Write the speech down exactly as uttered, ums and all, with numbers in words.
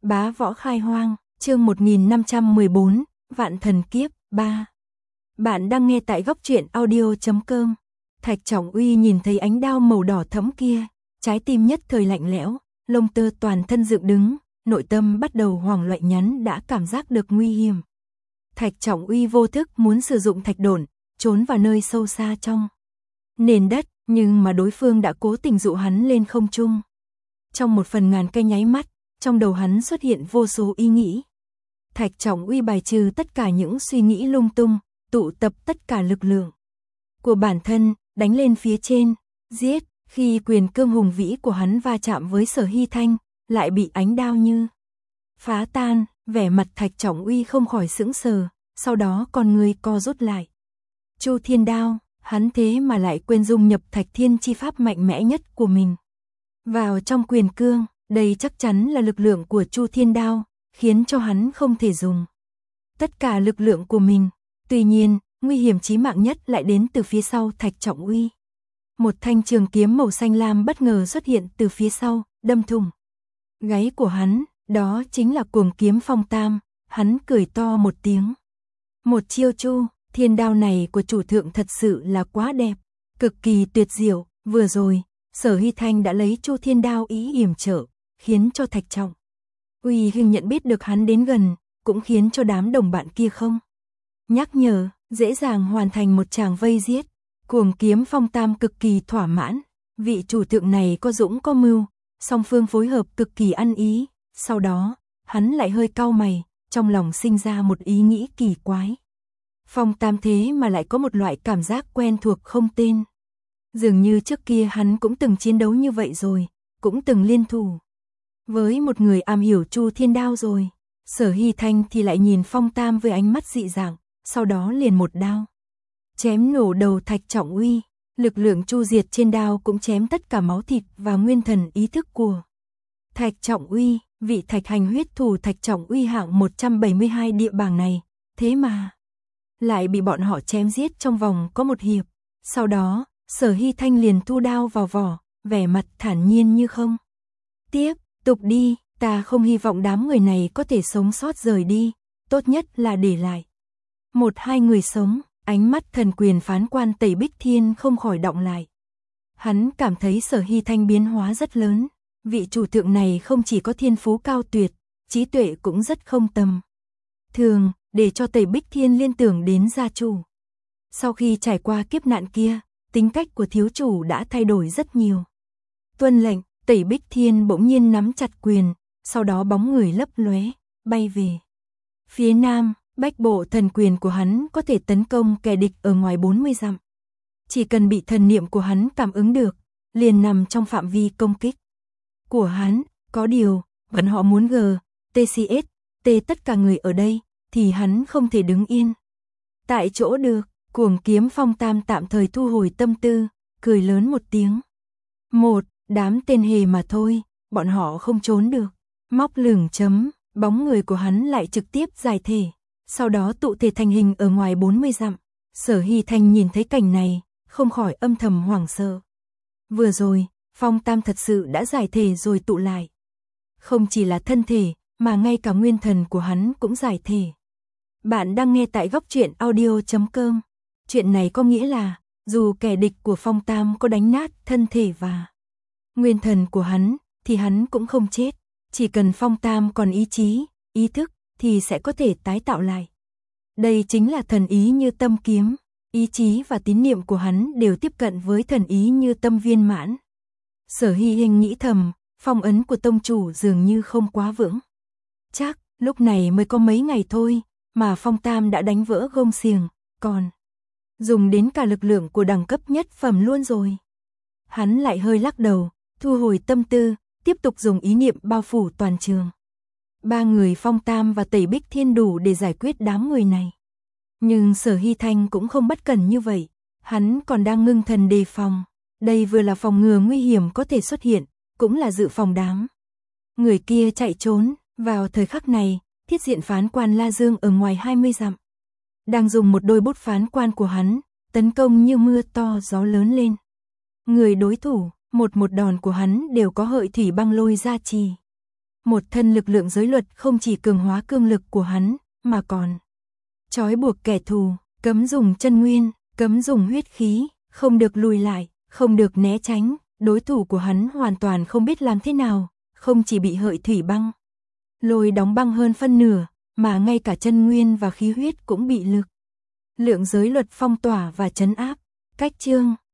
Bá võ khai hoang, chương một nghìn năm trăm mười bốn, Vạn thần kiếp, ba. Bạn đang nghe tại góc truyện audio chấm com. Thạch Trọng Uy nhìn thấy ánh đao màu đỏ thẫm kia, trái tim nhất thời lạnh lẽo, lông tơ toàn thân dựng đứng, nội tâm bắt đầu hoảng loạn nhắn đã cảm giác được nguy hiểm. Thạch Trọng Uy vô thức muốn sử dụng thạch độn, trốn vào nơi sâu xa trong nền đất, nhưng mà đối phương đã cố tình dụ hắn lên không trung. Trong một phần ngàn cái nháy mắt, trong đầu hắn xuất hiện vô số ý nghĩ. Thạch Trọng Uy bài trừ tất cả những suy nghĩ lung tung, tụ tập tất cả lực lượng của bản thân, đánh lên phía trên, giết. Khi quyền cương hùng vĩ của hắn va chạm với Sở Hy Thanh, lại bị ánh đao như phá tan, vẻ mặt Thạch Trọng Uy không khỏi sững sờ, sau đó con người co rút lại. Chu Thiên Đao, hắn thế mà lại quên dung nhập Thạch Thiên chi pháp mạnh mẽ nhất của mình vào trong quyền cương, đây chắc chắn là lực lượng của Chu Thiên Đao, khiến cho hắn không thể dùng tất cả lực lượng của mình. Tuy nhiên, nguy hiểm chí mạng nhất lại đến từ phía sau Thạch Trọng Uy. Một thanh trường kiếm màu xanh lam bất ngờ xuất hiện từ phía sau, đâm thủng gáy của hắn, đó chính là Cuồng Kiếm Phong Tam. Hắn cười to một tiếng. Một chiêu Chu Thiên Đao này của chủ thượng thật sự là quá đẹp, cực kỳ tuyệt diệu. Vừa rồi, Sở Hy Thanh đã lấy Chu Thiên Đao ý yểm trợ, khiến cho Thạch Trọng Uy hình nhận biết được hắn đến gần, cũng khiến cho đám đồng bạn kia không nhắc nhở, dễ dàng hoàn thành một tràng vây giết. Cuồng Kiếm Phong Tam cực kỳ thỏa mãn, vị chủ thượng này có dũng có mưu, song phương phối hợp cực kỳ ăn ý. Sau đó, hắn lại hơi cau mày, trong lòng sinh ra một ý nghĩ kỳ quái. Phong Tam thế mà lại có một loại cảm giác quen thuộc không tên. Dường như trước kia hắn cũng từng chiến đấu như vậy rồi, cũng từng liên thủ với một người am hiểu Chu Thiên Đao rồi. Sở Hy Thanh thì lại nhìn Phong Tam với ánh mắt dị dạng, sau đó liền một đao chém nổ đầu Thạch Trọng Uy. Lực lượng chu diệt trên đao cũng chém tất cả máu thịt và nguyên thần ý thức của Thạch Trọng Uy. Vị Thạch Hành huyết thủ Thạch Trọng Uy hạng một trăm bảy mươi hai địa bảng này, thế mà lại bị bọn họ chém giết trong vòng có một hiệp. Sau đó, Sở Hy Thanh liền thu đao vào vỏ, vẻ mặt thản nhiên như không. Tiếp tục đi, ta không hy vọng đám người này có thể sống sót rời đi, tốt nhất là để lại một hai người sống. Ánh mắt thần quyền phán quan Tẩy Bích Thiên không khỏi động lại. Hắn cảm thấy Sở Hy Thanh biến hóa rất lớn. Vị chủ thượng này không chỉ có thiên phú cao tuyệt, trí tuệ cũng rất không tầm thường, để cho Tẩy Bích Thiên liên tưởng đến gia chủ. Sau khi trải qua kiếp nạn kia, tính cách của thiếu chủ đã thay đổi rất nhiều. Tuân lệnh, Tẩy Bích Thiên bỗng nhiên nắm chặt quyền, sau đó bóng người lấp lóe, bay về phía nam. Bách bộ thần quyền của hắn có thể tấn công kẻ địch ở ngoài bốn mươi dặm. Chỉ cần bị thần niệm của hắn cảm ứng được, liền nằm trong phạm vi công kích của hắn. Có điều, bọn họ muốn G, tê xê ét, T tất cả người ở đây, thì hắn không thể đứng yên tại chỗ được. Cuồng Kiếm Phong Tam tạm thời thu hồi tâm tư, cười lớn một tiếng. Một, đám tên hề mà thôi, bọn họ không trốn được. Móc lửng chấm, bóng người của hắn lại trực tiếp giải thể. Sau đó tụ thể thành hình ở ngoài bốn mươi dặm. Sở Hy Thanh nhìn thấy cảnh này, không khỏi âm thầm hoảng sợ. Vừa rồi, Phong Tam thật sự đã giải thể rồi tụ lại. Không chỉ là thân thể, mà ngay cả nguyên thần của hắn cũng giải thể. Bạn đang nghe tại góc truyện audio chấm com. Chuyện này có nghĩa là, dù kẻ địch của Phong Tam có đánh nát thân thể và nguyên thần của hắn, thì hắn cũng không chết. Chỉ cần Phong Tam còn ý chí, ý thức, thì sẽ có thể tái tạo lại. Đây chính là thần ý như tâm kiếm. Ý chí và tín niệm của hắn đều tiếp cận với thần ý như tâm viên mãn. Sở Hy Hình nghĩ thầm, phong ấn của tông chủ dường như không quá vững chắc, lúc này mới có mấy ngày thôi, mà Phong Tam đã đánh vỡ gông xiềng, còn dùng đến cả lực lượng của đẳng cấp nhất phẩm luôn rồi. Hắn lại hơi lắc đầu, thu hồi tâm tư, tiếp tục dùng ý niệm bao phủ toàn trường. Ba người Phong Tam và Tẩy Bích Thiên đủ để giải quyết đám người này. Nhưng Sở Hy Thanh cũng không bất cẩn như vậy, hắn còn đang ngưng thần đề phòng. Đây vừa là phòng ngừa nguy hiểm có thể xuất hiện, cũng là dự phòng đám người kia chạy trốn. Vào thời khắc này, thiết diện phán quan La Dương ở ngoài hai mươi dặm đang dùng một đôi bút phán quan của hắn, tấn công như mưa to gió lớn lên người đối thủ. Một một đòn của hắn đều có hợi thủy băng lôi gia trì. Một thân lực lượng giới luật không chỉ cường hóa cương lực của hắn, mà còn trói buộc kẻ thù, cấm dùng chân nguyên, cấm dùng huyết khí, không được lùi lại, không được né tránh, đối thủ của hắn hoàn toàn không biết làm thế nào, không chỉ bị Hợi Thủy Băng Lôi đóng băng hơn phân nửa, mà ngay cả chân nguyên và khí huyết cũng bị lực lượng giới luật phong tỏa và trấn áp. Cách chương